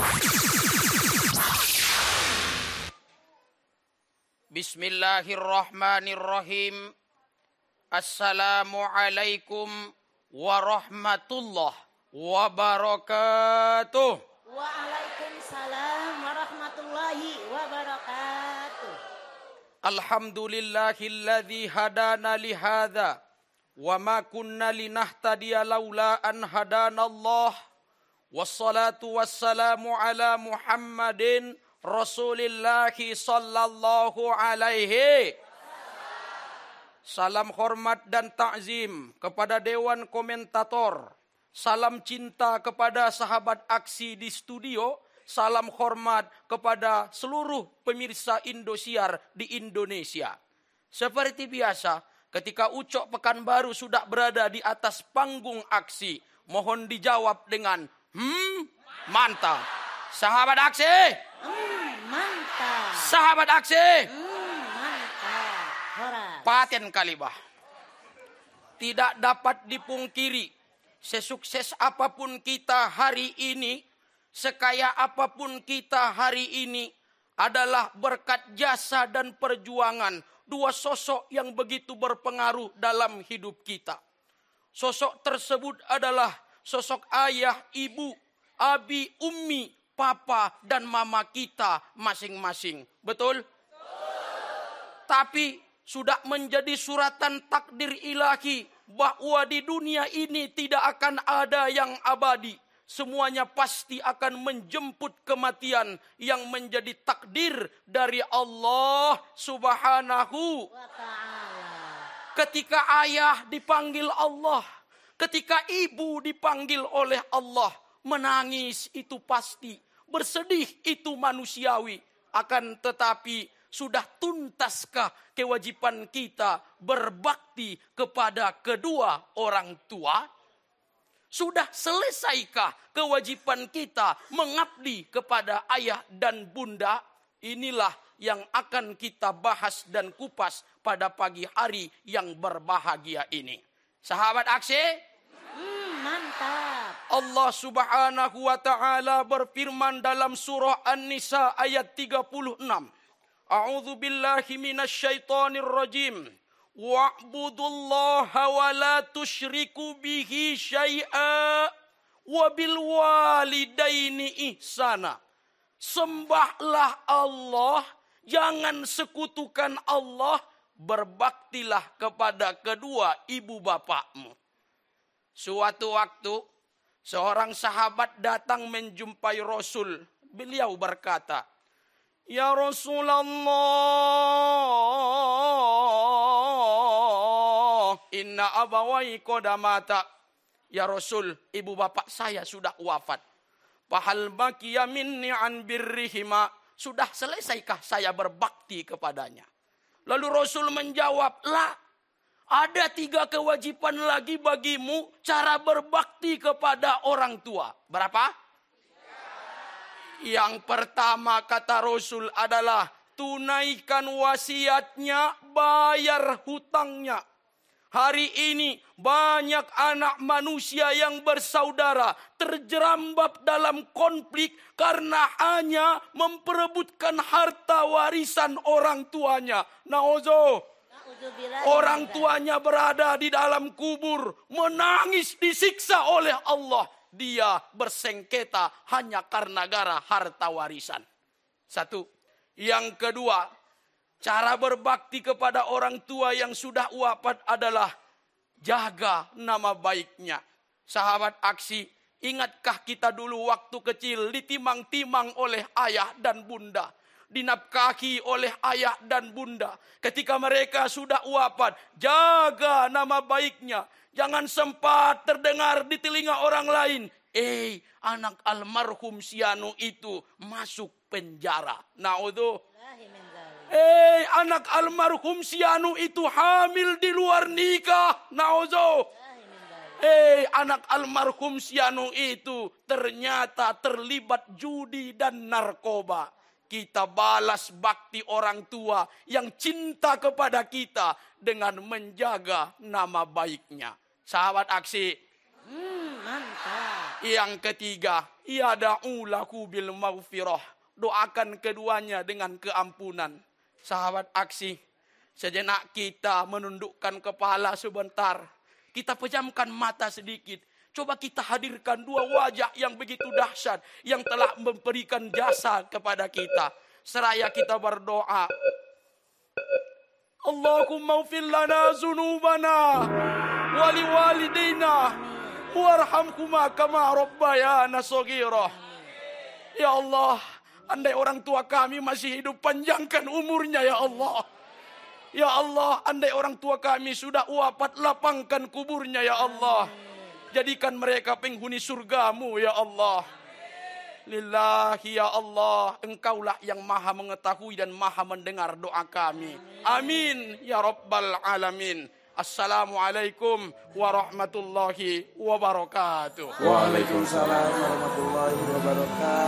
Bismillahirrahmanirrahim. Assalamualaikum warahmatullahi wabarakatuh. Waalaikumsalam warahmatullahi wabarakatuh. Alhamdulillahilladzi hadana lihadza wa ma kunna linahtadiya laula an hadanallah. Wassalatu wassalamu ala Muhammadin Rasulillahi sallallahu alaihi. Salam hormat dan takzim kepada Dewan Komentator. Salam cinta kepada sahabat aksi di studio. Salam hormat kepada seluruh pemirsa Indosiar di Indonesia. Seperti biasa, ketika Ucok Pekanbaru sudah berada di atas panggung aksi, mohon dijawab dengan mantap. Sahabat aksi, Mantap. sahabat aksi, Mantap. Horas. paten kalibah. Tidak dapat dipungkiri, sesukses apapun kita hari ini, sekaya apapun kita hari ini, adalah berkat jasa dan perjuangan dua sosok yang begitu berpengaruh dalam hidup kita. Sosok tersebut adalah sosok ayah, ibu, abi, ummi, papa, dan mama kita masing-masing. Betul? Tapi sudah menjadi suratan takdir ilahi bahwa di dunia ini tidak akan ada yang abadi. Semuanya pasti akan menjemput kematian yang menjadi takdir dari Allah Subhanahu Wa ta'ala. ketika ayah dipanggil Allah, ketika ibu dipanggil oleh Allah, menangis itu pasti, bersedih itu manusiawi. Akan tetapi sudah tuntaskah kewajiban kita berbakti kepada kedua orang tua? Sudah selesaikah kewajiban kita mengabdi kepada ayah dan bunda? Inilah yang akan kita bahas dan kupas pada pagi hari yang berbahagia ini. Sahabat aksi, Mantap. Allah Subhanahu wa taala berfirman dalam surah An-Nisa ayat 36. A'udzu billahi minasyaitonir rajim. Wa'budullaha wa la tusyriku bihi syai'a wa bil walidaini ihsana. Sembahlah Allah, jangan sekutukan Allah, berbaktilah kepada kedua ibu bapakmu. Suatu waktu, seorang sahabat datang menjumpai Rasul. Beliau berkata, "Ya Rasulullah, inna abawai qadamata." Ya Rasul, ibu bapak saya sudah wafat. Fahal baqiya minni an birrihima. Sudah selesaikah saya berbakti kepadanya? Lalu Rasul menjawab, "La. Ada 3 kewajiban lagi bagimu cara berbakti kepada orang tua." Berapa? Yang pertama kata Rasul adalah tunaikan wasiatnya, bayar hutangnya. Hari ini banyak anak manusia yang bersaudara terjerambab dalam konflik karena hanya memperebutkan harta warisan orang tuanya. Orang tuanya berada di dalam kubur, menangis disiksa oleh Allah. Dia bersengketa hanya karena gara harta warisan. Satu. Yang kedua, cara berbakti kepada orang tua yang sudah wafat adalah jaga nama baiknya. Sahabat aksi, ingatkah kita dulu waktu kecil ditimang-timang oleh ayah dan bunda? Dinafkahi oleh ayah dan bunda. Ketika mereka sudah wafat, jaga nama baiknya. Jangan sempat terdengar di telinga orang lain, anak almarhum Sianu itu masuk penjara. Anak almarhum Sianu itu hamil di luar nikah. Anak almarhum Sianu itu ternyata terlibat judi dan narkoba. Kita balas bakti orang tua yang cinta kepada kita dengan menjaga nama baiknya. Sahabat aksi. Mantap. Yang ketiga, yad'u lahu bil maghfirah. Doakan keduanya dengan keampunan. Sahabat aksi, sejenak kita menundukkan kepala sebentar. Kita pejamkan mata sedikit. Coba kita hadirkan dua wajah yang begitu dahsyat, yang telah memberikan jasa kepada kita. Seraya kita berdoa. Allahumma ufir lana zunubana wali walidina warhamhuma kama rabbayana shaghira. Ya Allah, andai orang tua kami masih hidup, panjangkan umurnya ya Allah. Ya Allah, andai orang tua kami sudah wafat, lapangkan kuburnya ya Allah. Jadikan mereka penghuni surgamu ya Allah. Lillahi ya Allah, Engkaulah yang maha mengetahui dan maha mendengar doa kami. Amin ya Rabbal Alamin. Assalamualaikum warahmatullahi wabarakatuh. Waalaikumsalam warahmatullahi wabarakatuh.